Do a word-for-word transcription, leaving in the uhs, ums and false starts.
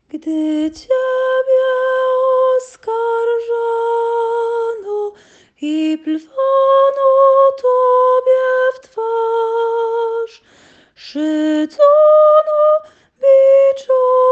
Gdy Ciebie oskarżano i plwano Tobie w twarz, szycono, biczono,